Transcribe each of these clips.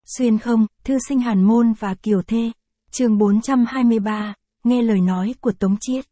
Xuyên không, thư sinh Hàn Môn và Kiều Thê. Chương 423, nghe lời nói của Tống Chiết.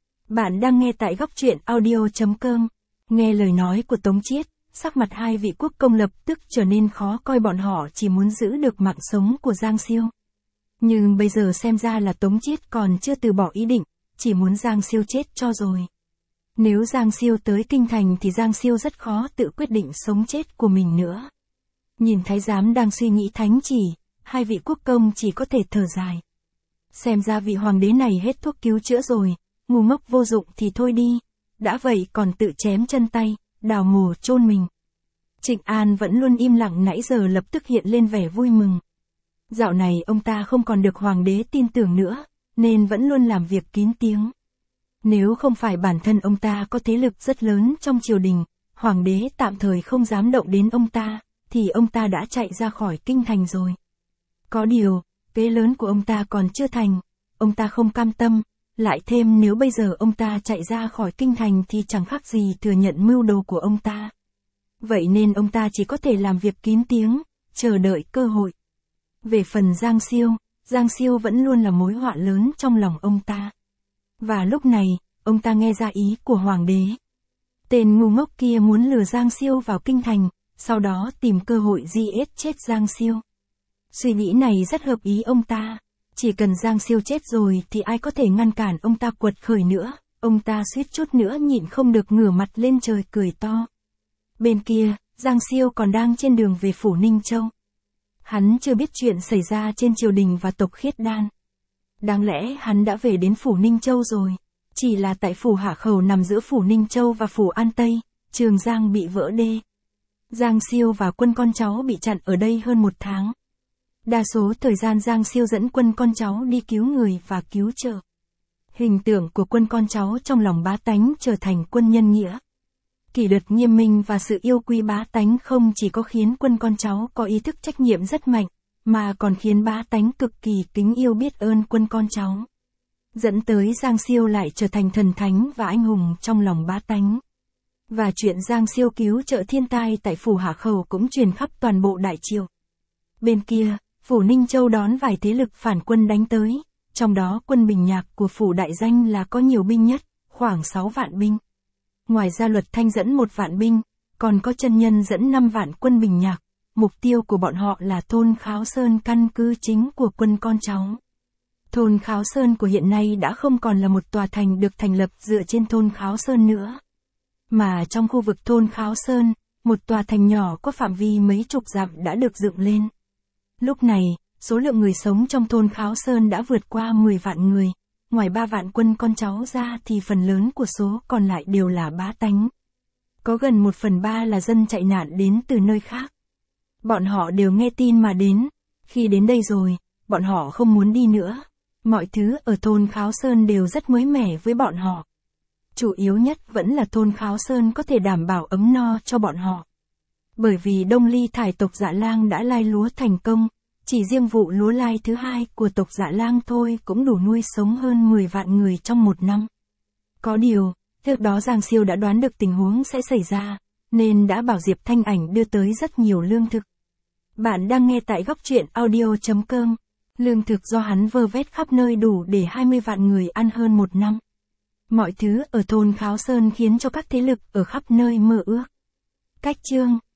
Bạn đang nghe tại góc truyện audio.com. Nghe lời nói của Tống Chiết, sắc mặt hai vị quốc công lập tức trở nên khó coi, bọn họ chỉ muốn giữ được mạng sống của Giang Siêu. Nhưng bây giờ xem ra là Tống Chiết còn chưa từ bỏ ý định, chỉ muốn Giang Siêu chết cho rồi. Nếu Giang Siêu tới kinh thành thì Giang Siêu rất khó tự quyết định sống chết của mình nữa. Nhìn thái giám đang suy nghĩ thánh chỉ, hai vị quốc công chỉ có thể thở dài. Xem ra vị hoàng đế này hết thuốc cứu chữa rồi, ngu ngốc vô dụng thì thôi đi, đã vậy còn tự chém chân tay, đào mồ chôn mình. Trịnh An vẫn luôn im lặng nãy giờ lập tức hiện lên vẻ vui mừng. Dạo này ông ta không còn được hoàng đế tin tưởng nữa, nên vẫn luôn làm việc kín tiếng. Nếu không phải bản thân ông ta có thế lực rất lớn trong triều đình, hoàng đế tạm thời không dám động đến ông ta, thì ông ta đã chạy ra khỏi kinh thành rồi. Có điều, kế lớn của ông ta còn chưa thành, ông ta không cam tâm, lại thêm nếu bây giờ ông ta chạy ra khỏi kinh thành thì chẳng khác gì thừa nhận mưu đồ của ông ta. Vậy nên ông ta chỉ có thể làm việc kín tiếng, chờ đợi cơ hội. Về phần Giang Siêu vẫn luôn là mối họa lớn trong lòng ông ta. Và lúc này, ông ta nghe ra ý của hoàng đế. Tên ngu ngốc kia muốn lừa Giang Siêu vào kinh thành, sau đó tìm cơ hội giết chết Giang Siêu. Suy nghĩ này rất hợp ý ông ta. Chỉ cần Giang Siêu chết rồi thì ai có thể ngăn cản ông ta quật khởi nữa. Ông ta suýt chút nữa nhịn không được ngửa mặt lên trời cười to. Bên kia, Giang Siêu còn đang trên đường về phủ Ninh Châu. Hắn chưa biết chuyện xảy ra trên triều đình và tộc Khiết Đan. Đáng lẽ hắn đã về đến phủ Ninh Châu rồi. Chỉ là tại phủ Hạ Khẩu nằm giữa phủ Ninh Châu và phủ An Tây, Trường Giang bị vỡ đê. Giang Siêu và quân con cháu bị chặn ở đây hơn 1 tháng. Đa số thời gian Giang Siêu dẫn quân con cháu đi cứu người và cứu trợ. Hình tượng của quân con cháu trong lòng bá tánh trở thành quân nhân nghĩa. Kỷ luật nghiêm minh và sự yêu quý bá tánh không chỉ có khiến quân con cháu có ý thức trách nhiệm rất mạnh, mà còn khiến bá tánh cực kỳ kính yêu biết ơn quân con cháu. Dẫn tới Giang Siêu lại trở thành thần thánh và anh hùng trong lòng bá tánh. Và chuyện Giang Siêu cứu trợ thiên tai tại phủ Hạ Khẩu cũng truyền khắp toàn bộ đại triều. Bên kia, phủ Ninh Châu đón vài thế lực phản quân đánh tới, trong đó quân Bình Nhạc của phủ Đại Danh là có nhiều binh nhất, khoảng 6 vạn binh. Ngoài ra Luật Thanh dẫn 1 vạn binh, còn có Chân Nhân dẫn 5 vạn quân Bình Nhạc, mục tiêu của bọn họ là thôn Kháo Sơn, căn cứ chính của quân con cháu. Thôn Kháo Sơn của hiện nay đã không còn là một tòa thành được thành lập dựa trên thôn Kháo Sơn nữa. Mà trong khu vực thôn Kháo Sơn, một tòa thành nhỏ có phạm vi mấy chục dặm đã được dựng lên. Lúc này, số lượng người sống trong thôn Kháo Sơn đã vượt qua 10 vạn người, ngoài 3 vạn quân con cháu ra thì phần lớn của số còn lại đều là bá tánh. Có gần 1/3 là dân chạy nạn đến từ nơi khác. Bọn họ đều nghe tin mà đến, khi đến đây rồi, bọn họ không muốn đi nữa. Mọi thứ ở thôn Kháo Sơn đều rất mới mẻ với bọn họ. Chủ yếu nhất vẫn là thôn Kháo Sơn có thể đảm bảo ấm no cho bọn họ. Bởi vì Đông Ly thải tộc Dạ Lang đã lai lúa thành công, chỉ riêng vụ lúa lai thứ 2 của tộc Dạ Lang thôi cũng đủ nuôi sống hơn 10 vạn người trong 1 năm. Có điều, trước đó Giang Siêu đã đoán được tình huống sẽ xảy ra, nên đã bảo Diệp Thanh Ảnh đưa tới rất nhiều lương thực. Bạn đang nghe tại góc truyện audio.com. Lương thực do hắn vơ vét khắp nơi đủ để 20 vạn người ăn hơn 1 năm. Mọi thứ ở thôn Kháo Sơn khiến cho các thế lực ở khắp nơi mơ ước. Cách chương